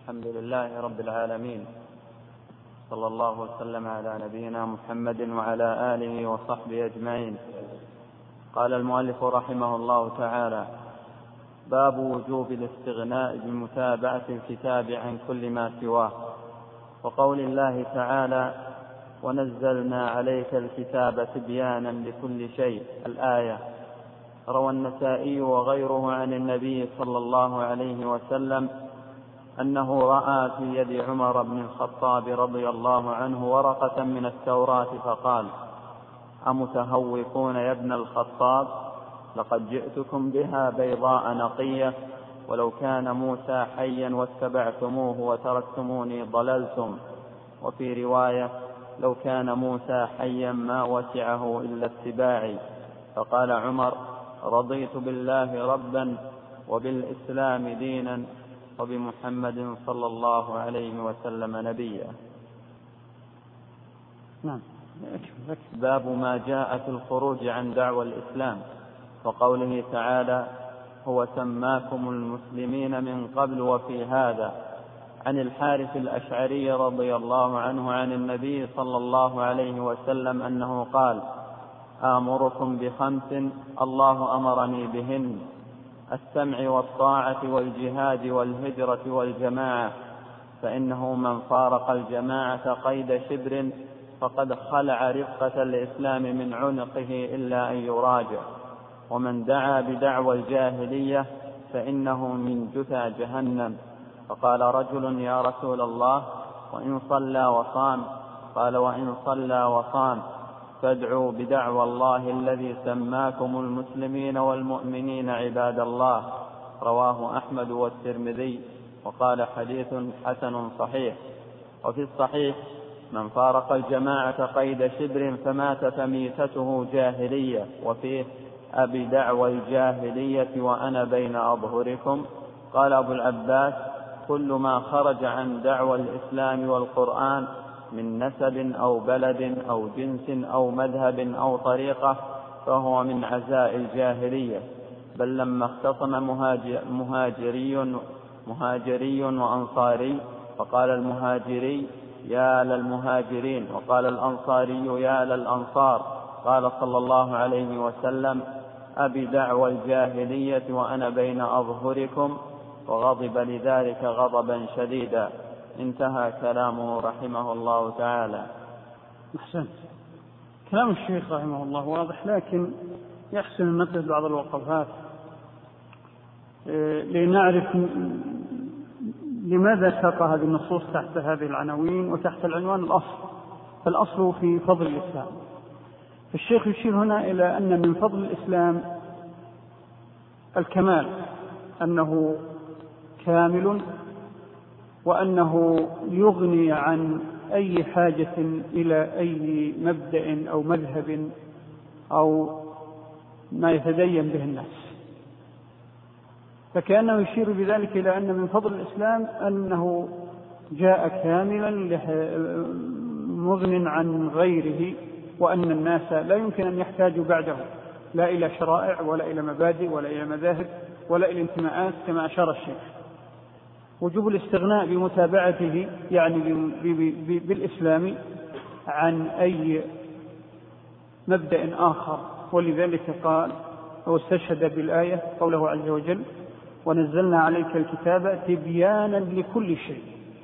الحمد لله رب العالمين، صلى الله وسلم على نبينا محمد وعلى آله وصحبه أجمعين. قال المؤلف رحمه الله تعالى: باب وجوب الاستغناء بمتابعة الكتاب عن كل ما سواه. وقول الله تعالى: ونزلنا عليك الكتاب تبيانا لكل شيء، الآية. روى النسائي وغيره عن النبي صلى الله عليه وسلم أنه رأى في يد عمر بن الخطاب رضي الله عنه ورقة من التوراة فقال: أمتهوقون يا ابن الخطاب؟ لقد جئتكم بها بيضاء نقية، ولو كان موسى حيا واتبعتموه وتركتموني ضللتم. وفي رواية: لو كان موسى حيا ما وسعه إلا اتباعي. فقال عمر: رضيت بالله ربا وبالإسلام دينا وبمحمد صلى الله عليه وسلم نبيا. نعم. باب ما جاء في الخروج عن دعوى الإسلام، وقوله تعالى: هو سماكم المسلمين من قبل وفي هذا. عن الحارث الأشعري رضي الله عنه عن النبي صلى الله عليه وسلم أنه قال: آمركم بخمس الله أمرني بهن: السمع والطاعة والجهاد والهجرة والجماعة، فإنه من فارق الجماعة قيد شبر فقد خلع رفقة الإسلام من عنقه إلا أن يراجع، ومن دعا بدعوى الجاهلية فإنه من جثى جهنم. فقال رجل: يا رسول الله، وإن صلى وصام؟ قال: وإن صلى وصام فادعوا بدعوى الله الذي سماكم المسلمين والمؤمنين عباد الله. رواه أحمد والترمذي، وقال: حديث حسن صحيح. وفي الصحيح: من فارق الجماعة قيد شبر فمات فميتته جاهلية. وفيه: أبي دعوى الجاهلية وأنا بين أظهركم. قال أبو العباس: كل ما خرج عن دعوى الإسلام والقرآن من نسب أو بلد أو جنس أو مذهب أو طريقة فهو من عزاء الجاهلية. بل لما اختصم مهاجري وأنصاري، فقال المهاجري: يا للمهاجرين، وقال الأنصاري: يا للأنصار، قال صلى الله عليه وسلم: أبي دعوى الجاهلية وأنا بين أظهركم، وغضب لذلك غضبا شديدا. انتهى كلامه رحمه الله تعالى. أحسن. كلام الشيخ رحمه الله واضح، لكن يحسن النقل بعض الوقفات لنعرف لماذا ساق هذه النصوص تحت هذه العناوين وتحت العنوان الأصل في فضل الإسلام. الشيخ يشير هنا إلى أن من فضل الإسلام الكمال، أنه كامل، وأنه يغني عن أي حاجة إلى أي مبدأ أو مذهب أو ما يتدين به الناس. فكأنه يشير بذلك إلى أن من فضل الإسلام أنه جاء كاملا مغن عن غيره، وأن الناس لا يمكن أن يحتاجوا بعده لا إلى شرائع ولا إلى مبادئ ولا إلى مذاهب ولا إلى انتماءات، كما أشار الشيخ. وجوب الاستغناء بمتابعته يعني بالإسلام عن أي مبدأ آخر، ولذلك قال واستشهد بالآية قوله عز وجل: ونزلنا عليك الكتاب تبيانا لكل شيء.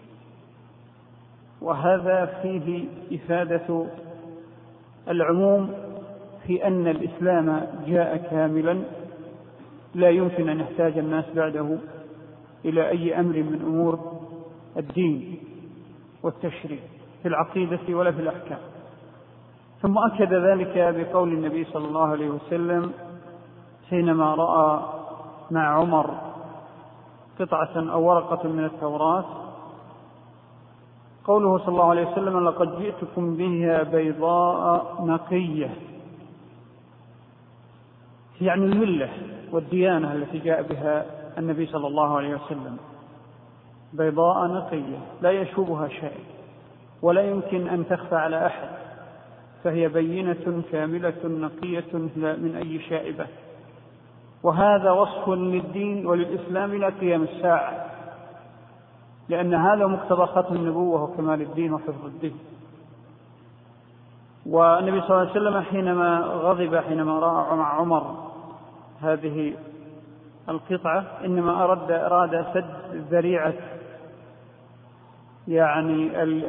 وهذا فيه إفادة العموم في أن الإسلام جاء كاملا، لا يمكن أن يحتاج الناس بعده إلى أي أمر من أمور الدين والتشريع في العقيدة ولا في الأحكام. ثم أكد ذلك بقول النبي صلى الله عليه وسلم حينما رأى مع عمر قطعة أو ورقة من التوراة، قوله صلى الله عليه وسلم: لقد جئتكم بها بيضاء نقية، يعني الملة والديانة التي جاء بها النبي صلى الله عليه وسلم، بيضاء نقية لا يشوبها شيء ولا يمكن أن تخفى على أحد، فهي بينة كاملة نقية من أي شائبة. وهذا وصف للدين وللإسلام إلى قيام الساعة، لأن هذا مقتضى ختم النبوة وكمال الدين وحفظ الدين. والنبي صلى الله عليه وسلم حينما غضب حينما رأى مع عمر هذه القطعة إنما أراد سد ذريعة يعني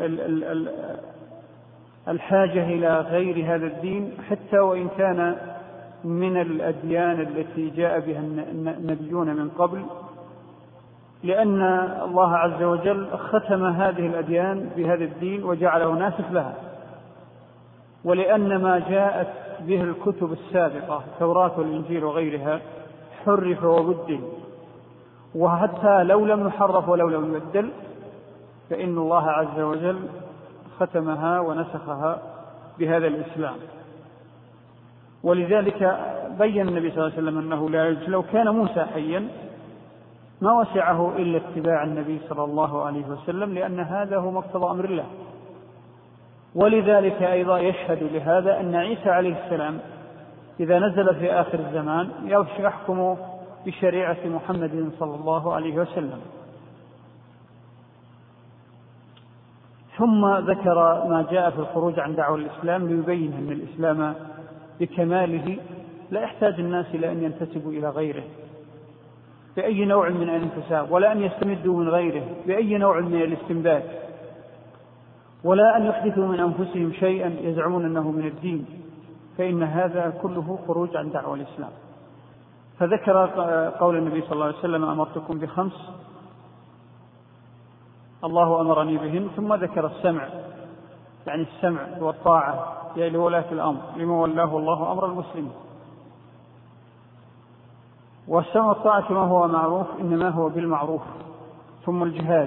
الحاجة إلى غير هذا الدين، حتى وإن كان من الأديان التي جاء بها النبيون من قبل، لأن الله عز وجل ختم هذه الأديان بهذا الدين وجعله ناسخ لها، ولأن ما جاءت به الكتب السابقة التوراة والإنجيل وغيرها حرف وبدل، وحتى لو لم يحرف ولو لم يبدل فإن الله عز وجل ختمها ونسخها بهذا الإسلام. ولذلك بين النبي صلى الله عليه وسلم أنه لا يجوز، لو كان موسى حيا ما وسعه إلا اتباع النبي صلى الله عليه وسلم، لأن هذا هو مقتضى أمر الله. ولذلك أيضا يشهد لهذا أن عيسى عليه السلام إذا نزل في آخر الزمان يحكم بشريعة محمد صلى الله عليه وسلم. ثم ذكر ما جاء في الخروج عن دعوة الإسلام ليبين أن الإسلام بكماله لا يحتاج الناس إلى أن ينتسبوا إلى غيره بأي نوع من الانتساب، ولا أن يستمدوا من غيره بأي نوع من الاستمداد، ولا أن يحدثوا من أنفسهم شيئا يزعمون أنه من الدين، فإن هذا كله خروج عن دعوة الإسلام. فذكر قول النبي صلى الله عليه وسلم أمرتكم بخمس الله أمرني بهن، ثم ذكر السمع، يعني السمع والطاعة لولاة الأمر لما ولاه الله أمر المسلمين. والسمع والطاعة كما هو معروف إنما هو بالمعروف. ثم الجهاد،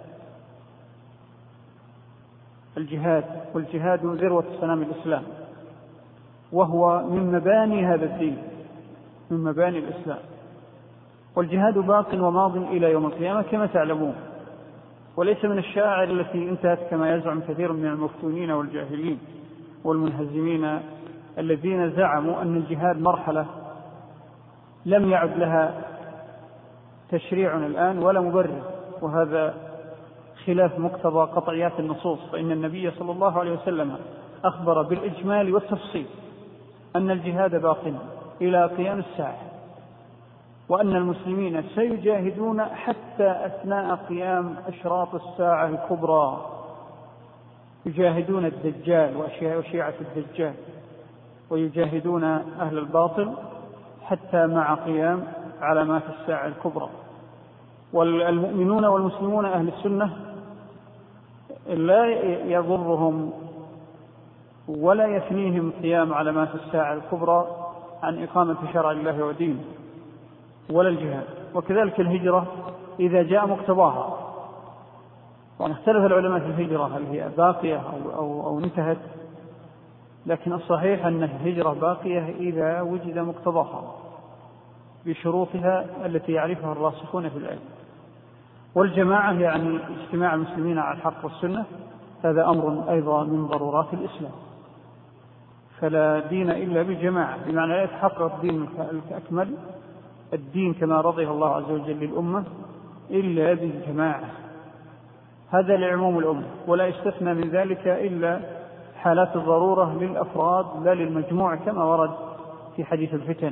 والجهاد ذروة سنام الإسلام، وهو من مباني هذا الدين، من مباني الإسلام. والجهاد باق وماض إلى يوم القيامة كما تعلمون، وليس من الشاعر التي انتهت كما يزعم كثير من المفتونين والجاهلين والمنهزمين الذين زعموا أن الجهاد مرحلة لم يعد لها تشريع الآن ولا مبرر، وهذا خلاف مقتضى قطعيات النصوص. فإن النبي صلى الله عليه وسلم أخبر بالإجمال والتفصيل أن الجهاد باق إلى قيام الساعة، وأن المسلمين سيجاهدون حتى أثناء قيام أشراط الساعة الكبرى، يجاهدون الدجال وشيعة الدجال، ويجاهدون أهل الباطل حتى مع قيام علامات الساعة الكبرى. والمؤمنون والمسلمون أهل السنة لا يضرهم ولا يثنيهم قيام علامات الساعة الكبرى عن إقامة شرع الله ودينه ولا الجهاد. وكذلك الهجرة إذا جاء مقتضاها، وأن اختلف العلماء في الهجرة هل هي باقية أو انتهت، لكن الصحيح أن الهجرة باقية إذا وجد مقتضاها بشروطها التي يعرفها الراسخون في العلم. والجماعة يعني اجتماع المسلمين على الحق والسنة، هذا أمر أيضا من ضرورات الإسلام، فلا دين إلا بالجماعة، بمعنى لا يتحقق الدين الأكمل، الدين كما رضيه الله عز وجل للأمة، إلا بالجماعة. هذا لعموم الأمة، ولا يستثنى من ذلك إلا حالات الضرورة للأفراد لا للمجموع، كما ورد في حديث الفتن.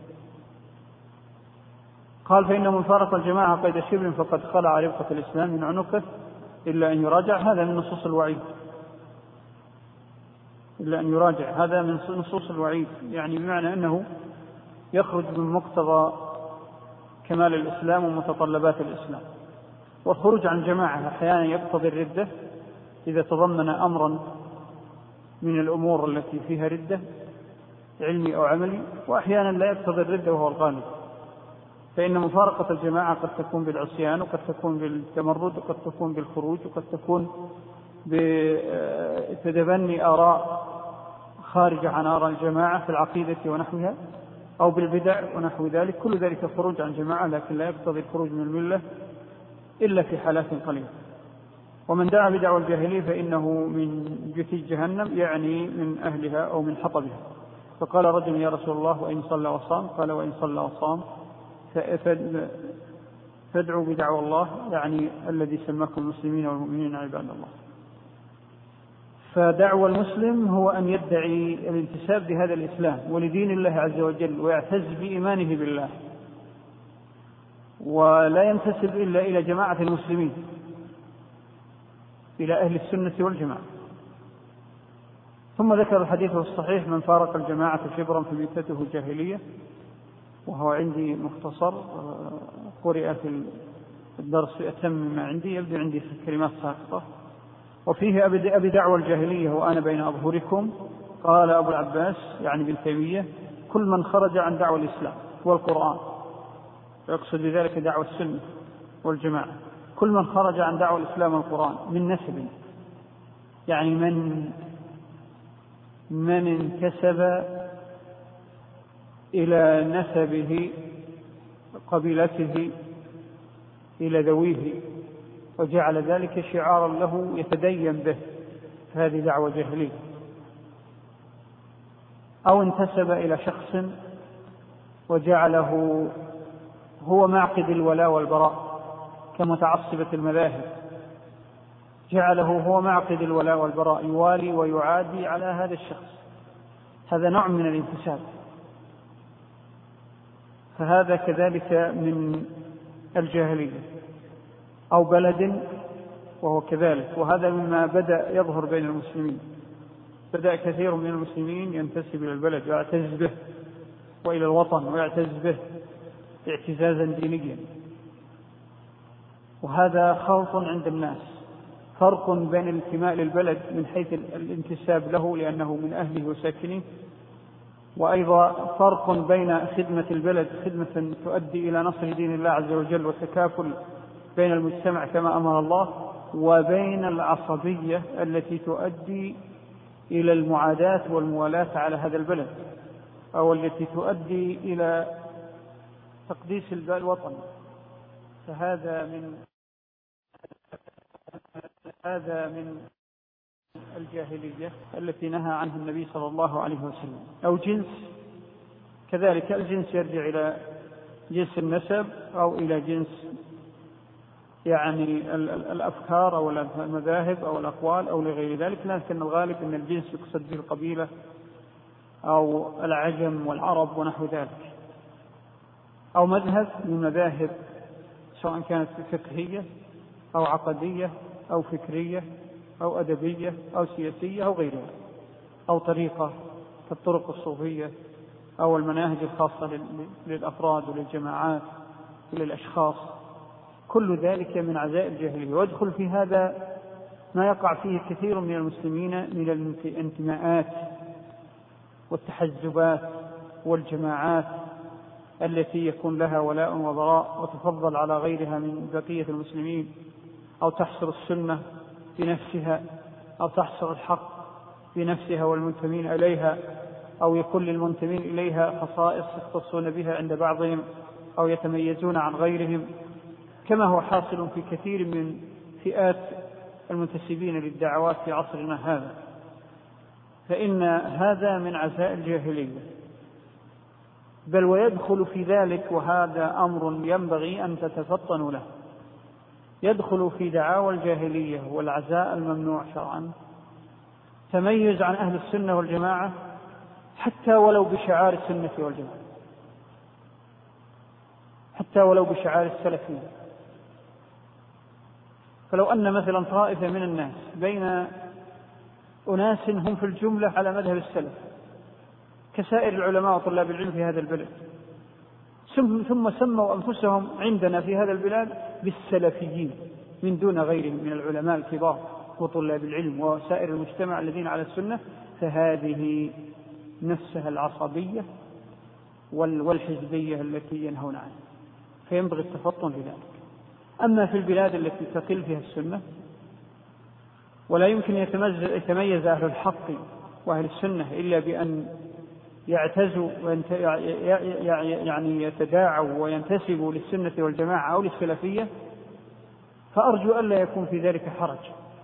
قال فإن من فارق الجماعة قيد شبر فقد خلع ربقة الإسلام من عنقه إلا أن يراجع. هذا من نصوص الوعيد، إلا أن يراجع، هذا من نصوص الوعيد، يعني بمعنى أنه يخرج من مقتضى كمال الإسلام ومتطلبات الإسلام. والخروج عن جماعة أحيانا يقتضي الردة إذا تضمن أمرا من الأمور التي فيها ردة علمي أو عملي، وأحيانا لا يقتضي الردة وهو الغالب. فإن مفارقة الجماعة قد تكون بالعصيان، وقد تكون بالتمرد، وقد تكون بالخروج، وقد تكون بتدبني آراء خارجة عن آراء الجماعة في العقيدة ونحوها، أو بالبدع ونحو ذلك. كل ذلك خروج عن جماعة، لكن لا يقتضي الخروج من الملة إلا في حالات قليلة. ومن دعا بدعوى الجاهلية فإنه من جثي جهنم، يعني من أهلها أو من حطبها. فقال رجل يا رسول الله وإن صلى وصام؟ قال وإن صلى وصام فادعوا بدعوى الله يعني الذي سماكم المسلمين والمؤمنين عباد الله. فدعوى المسلم هو أن يدعي الانتساب لهذا الإسلام ولدين الله عز وجل ويعتز بإيمانه بالله، ولا ينتسب إلا إلى جماعة المسلمين، إلى أهل السنة والجماعة. ثم ذكر الحديث الصحيح: من فارق الجماعة شبرا فميتته جاهلية، وهو عندي مختصر قرئ في الدرس أتم ما عندي، يبدو عندي كلمات ساقطة. وفيه: أبي دعوى الجاهلية وأنا بين أظهركم. قال أبو العباس يعني ابن تيمية: كل من خرج عن دعوى الإسلام والقرآن، يقصد بذلك دعوى السنة والجماعة، كل من خرج عن دعوى الإسلام والقرآن من نسب، يعني من انتسب إلى نسبه قبيلته إلى ذويه وجعل ذلك شعارا له يتدين به، فهذه دعوة جاهلية. أو انتسب إلى شخص وجعله هو معقد الولاء والبراء كمتعصبة المذاهب، جعله هو معقد الولاء والبراء، يوالي ويعادي على هذا الشخص، هذا نوع من الانتساب، فهذا كذلك من الجاهلية. أو بلد، وهو كذلك، وهذا مما بدأ يظهر بين المسلمين، بدأ كثير من المسلمين ينتسب إلى البلد ويعتز به، وإلى الوطن ويعتز به اعتزازا دينيا، وهذا خلط عند الناس، فرق بين الانتماء للبلد من حيث الانتساب له لأنه من أهله وساكنه، وأيضا فرق بين خدمة البلد، خدمة تؤدي إلى نصر دين الله عز وجل وتكافل بين المجتمع كما أمر الله، وبين العصبية التي تؤدي إلى المعاداة والموالاة على هذا البلد، أو التي تؤدي إلى تقديس الوطن. فهذا من الجاهلية التي نهى عنها النبي صلى الله عليه وسلم. أو جنس، كذلك الجنس يرجع إلى جنس النسب أو إلى جنس يعني الأفكار أو المذاهب أو الأقوال أو لغير ذلك، لكن الغالب أن الجنس يقصد به القبيلة أو العجم والعرب ونحو ذلك. أو مذهب من مذاهب سواء كانت فقهية أو عقدية أو فكرية أو أدبية أو سياسية أو غيرها، أو طريقة كالطرق الصوفية أو المناهج الخاصة للأفراد وللجماعات وللأشخاص، كل ذلك من عزائم الجاهلية. ويدخل في هذا ما يقع فيه كثير من المسلمين من الانتماءات والتحزبات والجماعات التي يكون لها ولاء وبراء وتفضل على غيرها من بقية المسلمين، أو تحصر السنة بنفسها، أو تحصر الحق بنفسها والمنتمين إليها، أو يكون للمنتمين إليها خصائص يختصون بها عند بعضهم أو يتميزون عن غيرهم، كما هو حاصل في كثير من فئات المنتسبين للدعوات في عصرنا هذا. فإن هذا من عزائم الجاهلية، بل ويدخل في ذلك، وهذا أمر ينبغي أن تتفطنوا له، يدخل في دعاوى الجاهلية والعزاء الممنوع شرعا تميز عن أهل السنة والجماعة حتى ولو بشعار السنة والجماعة، حتى ولو بشعار السلفية. فلو أن مثلا طائفة من الناس بين أناس هم في الجملة على مذهب السلف كسائر العلماء وطلاب العلم في هذا البلد، ثم سموا أنفسهم عندنا في هذا البلاد بالسلفيين من دون غيرهم من العلماء الكبار وطلاب العلم وسائر المجتمع الذين على السنة، فهذه نفسها العصبية والحزبية التي ينهون عنها، فينبغي التفطن لذلك. أما في البلاد التي تقل فيها السنة ولا يمكن يتميز أهل الحق وأهل السنة إلا بأن يعتزوا يعني يتداعوا وينتسبوا للسنة والجماعة أو للسلفية، فأرجو ألا يكون في ذلك حرج،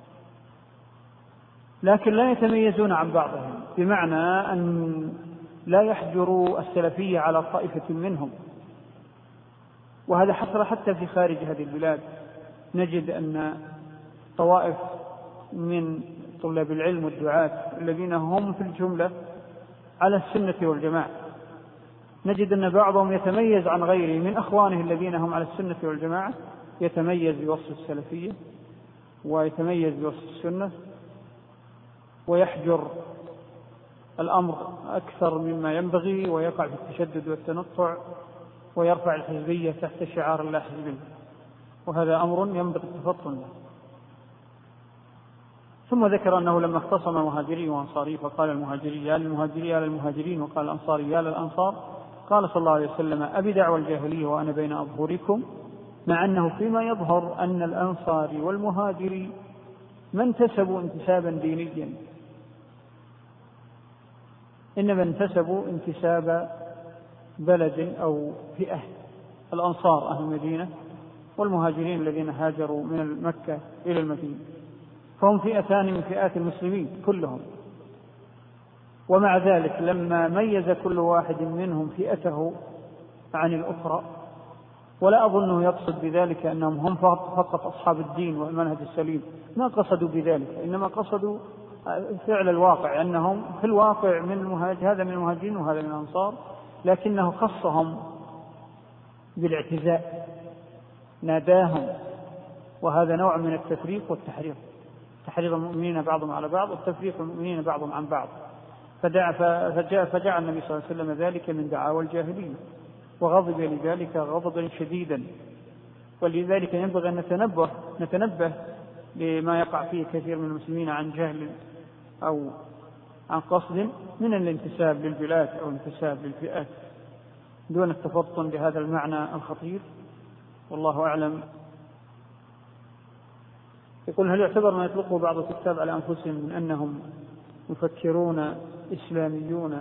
لكن لا يتميزون عن بعضهم، بمعنى أن لا يحجروا السلفية على طائفة منهم، وهذا حصل حتى في خارج هذه البلاد. نجد أن طوائف من طلاب العلم والدعاة الذين هم في الجملة على السنة والجماعة، نجد أن بعضهم يتميز عن غيره من أخوانه الذين هم على السنة والجماعة، يتميز بوصف السلفية ويتميز بوصف السنة، ويحجر الأمر أكثر مما ينبغي، ويقع في التشدد والتنطع، ويرفع الحزبية تحت شعار لا حزبية، وهذا أمر ينبغي التفطن له. ثم ذكر أنه لما اختصم مهاجري وأنصاري فقال المهاجري يا للمهاجرين يا للمهاجرين، وقال الأنصاري يا للأنصار، قال صلى الله عليه وسلم أبي دعوى الجاهلية وأنا بين أظهركم، مع أنه فيما يظهر أن الأنصاري والمهاجري ما انتسبوا انتسابا دينيا، إنما انتسبوا انتساب بلد أو فئة. الأنصار أهل المدينة، والمهاجرين الذين هاجروا من مكة إلى المدينة، فهم فئتان من فئات المسلمين كلهم. ومع ذلك لما ميز كل واحد منهم فئته عن الأخرى، ولا أظنه يقصد بذلك أنهم هم فقط أصحاب الدين والمنهج السليم، ما قصدوا بذلك، إنما قصدوا فعل الواقع، أنهم في الواقع هذا من المهاجرين وهذا من الأنصار، لكنه خصهم بالاعتزاء، ناداهم، وهذا نوع من التفريق والتحريض، تحريض المؤمنين بعضهم على بعض والتفريق المؤمنين بعضهم عن بعض. فجاء النبي صلى الله عليه وسلم ذلك من دعاوى الجاهلية، وغضب لذلك غضبا شديدا. ولذلك ينبغي أن نتنبه لما يقع فيه كثير من المسلمين عن جهل أو عن قصد من الانتساب للبلاد أو الانتساب للفئات دون التفطن بهذا المعنى الخطير، والله أعلم. يقول هل يعتبر ما يطلقه بعض الكتاب على أنفسهم من أنهم مفكرون إسلاميون،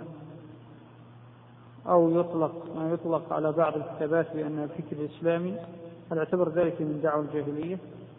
أو ما يطلق على بعض الكتابات بأنها فكر إسلامي، هل يعتبر ذلك من دعوة الجاهلية؟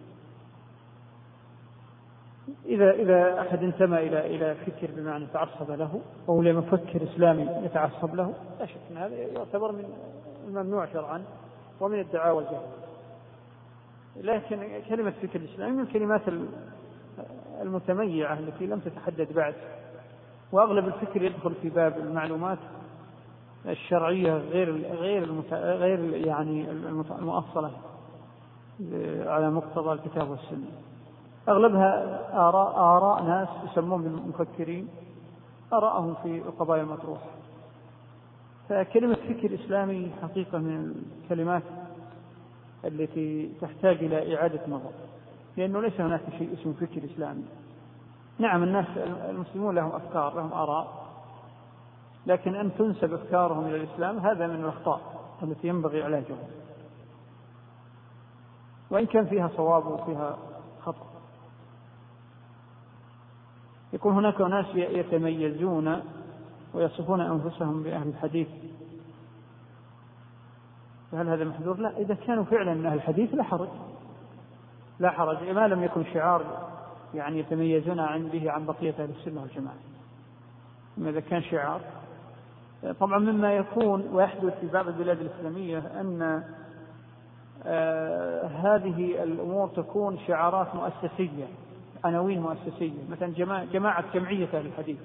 إذا أحد انتمى إلى فكر بمعنى تعصب له، أو لمفكر إسلامي يتعصب له، لا شك أن هذا يعتبر من الممنوع شرعا ومن الدعاوى الجاهلية. لكن كلمة فكر إسلامي من الكلمات المتميعة التي لم تتحدد بعد، وأغلب الفكر يدخل في باب المعلومات الشرعية غير يعني المؤصلة على مقتضى الكتاب والسنة. أغلبها آراء ناس يسمون بالمفكرين، آراءهم في القضايا المطروحة. فكلمة فكر إسلامي حقيقة من الكلمات التي تحتاج إلى إعادة نظر، لأنه ليس هناك شيء اسمه فكر إسلامي. نعم الناس المسلمون لهم أفكار، لهم آراء، لكن أن تنسب أفكارهم إلى الإسلام هذا من الأخطاء التي ينبغي علاجها، وإن كان فيها صواب وفيها خطأ. يكون هناك ناس يتميزون ويصفون أنفسهم بأهل الحديث، فهل هذا محذور؟ لا، إذا كانوا فعلا من أهل الحديث لا حرج ما لم يكن شعار يعني يتميزون به عن بقية أهل السنة والجماعة. أما إذا كان شعار، طبعا مما يكون ويحدث في بعض البلاد الإسلامية أن هذه الأمور تكون شعارات مؤسسية، عناوين مؤسسية، مثلا جمعية أهل الحديث.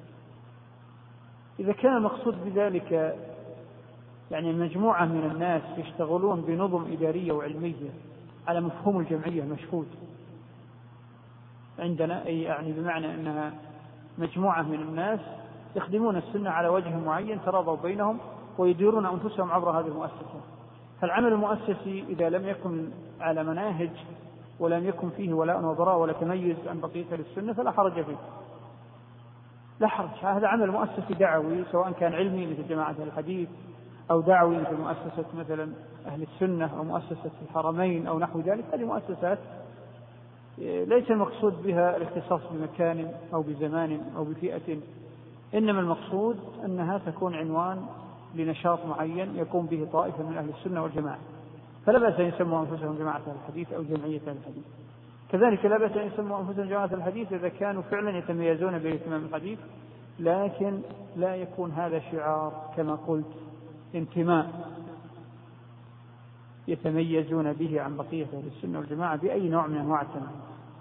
إذا كان المقصود بذلك يعني مجموعة من الناس يشتغلون بنظم إدارية وعلمية على مفهوم الجمعية المشهود عندنا، أي يعني بمعنى أنها مجموعة من الناس يخدمون السنة على وجه معين تراضوا بينهم ويديرون أنفسهم عبر هذه المؤسسة. فالعمل المؤسسي إذا لم يكن على مناهج ولم يكن فيه ولاء وبراء ولا تميز عن بقية السنة فلا حرج فيه، لا حرج. هذا عمل مؤسسي دعوي سواء كان علمي مثل جماعة الحديث، أو دعوي مثل مؤسسة مثلا أهل السنة، أو مؤسسة الحرمين أو نحو ذلك. هذه مؤسسات ليس المقصود بها الاختصاص بمكان أو بزمان أو بفئة، إنما المقصود أنها تكون عنوان لنشاط معين يقوم به طائفة من أهل السنة والجماعة. فلا بأس أن يسموا أنفسهم جماعة الحديث أو جمعية الحديث. كذلك لا بأس أن يسموا أنفسهم جماعة الحديث إذا كانوا فعلا يتميزون باهتمام الحديث، لكن لا يكون هذا شعار كما قلت انتماء يتميزون به عن بقية أهل السنة والجماعة بأي نوع من أنواع التميز.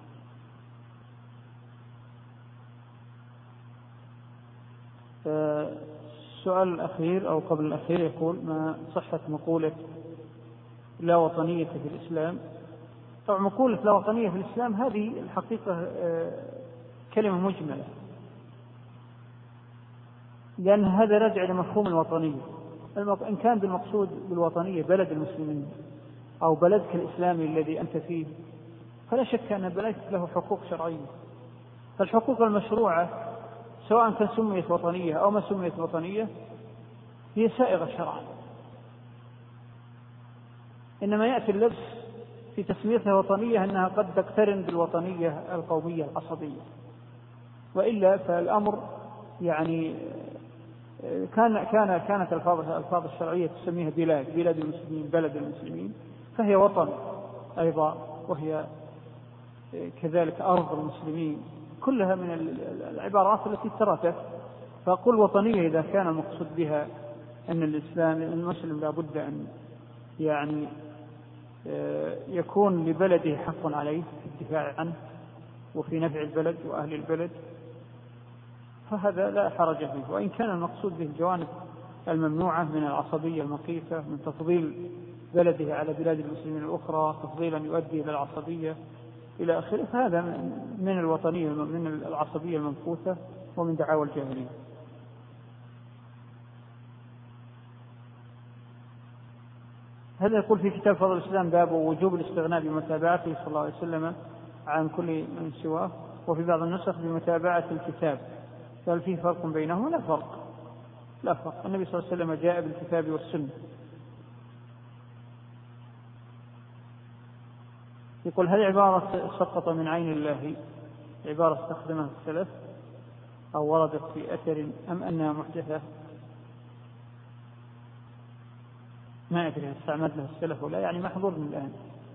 السؤال الأخير أو قبل الأخير يقول: ما صحة مقولة لا وطنية في الإسلام؟ طبعا مقولة لا وطنية في الإسلام هذه الحقيقة كلمة مجملة، لأن هذا راجع لمفهوم الوطنية. إن كان بالمقصود بالوطنية بلد المسلمين أو بلدك الإسلامي الذي أنت فيه، فلا شك أن بلدك له حقوق شرعية. فالحقوق المشروعة سواء كان سميت وطنية أو ما سميت وطنية هي سائغة شرعا، إنما يأتي اللبس في تسميتها وطنية أنها قد تقترن بالوطنية القومية العصبية، وإلا فالأمر يعني كانت الألفاظ الشرعية تسميها بلاد المسلمين، بلد المسلمين، فهي وطن أيضا، وهي كذلك أرض المسلمين، كلها من العبارات التي تركت. فأقول وطنية إذا كان المقصود بها أن الإسلام المسلم لا بد أن يعني يكون لبلده حق عليه في الدفاع عنه وفي نفع البلد وأهل البلد، فهذا لا حرج فيه. وإن كان المقصود به الجوانب الممنوعة من العصبية المخيفة، من تفضيل بلده على بلاد المسلمين الأخرى تفضيلا يؤدي إلى العصبية إلى آخره، فهذا من الوطنية، من العصبية المنفوثة ومن دعاوى الجاهلية. هذا يقول في كتاب فضل الإسلام: باب وجوب الاستغناء بمتابعته صلى الله عليه وسلم عن كل من سواه، وفي بعض النسخ بمتابعة الكتاب، هل فيه فرق بينهما؟ لا فرق. النبي صلى الله عليه وسلم جاء بالكتاب والسنة. يقول: هل عبارة سقط من عين الله عبارة استخدمها السلف أو وردت في أثر أم أنها محدثة؟ ما أدري استعمل لها السلف ولا، يعني محظور من الآن،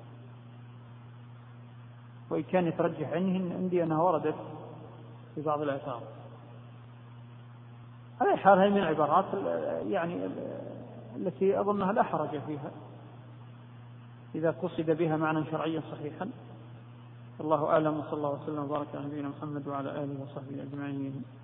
وإن كان يترجح عندي أنها وردت في بعض الآثار. على حال هي من العبارات يعني التي أظنها لا حرج فيها إذا قصد بها معنى شرعيا صحيحا. الله أعلم، وصلى الله وسلم وبارك على نبينا محمد وعلى آله وصحبه أجمعين.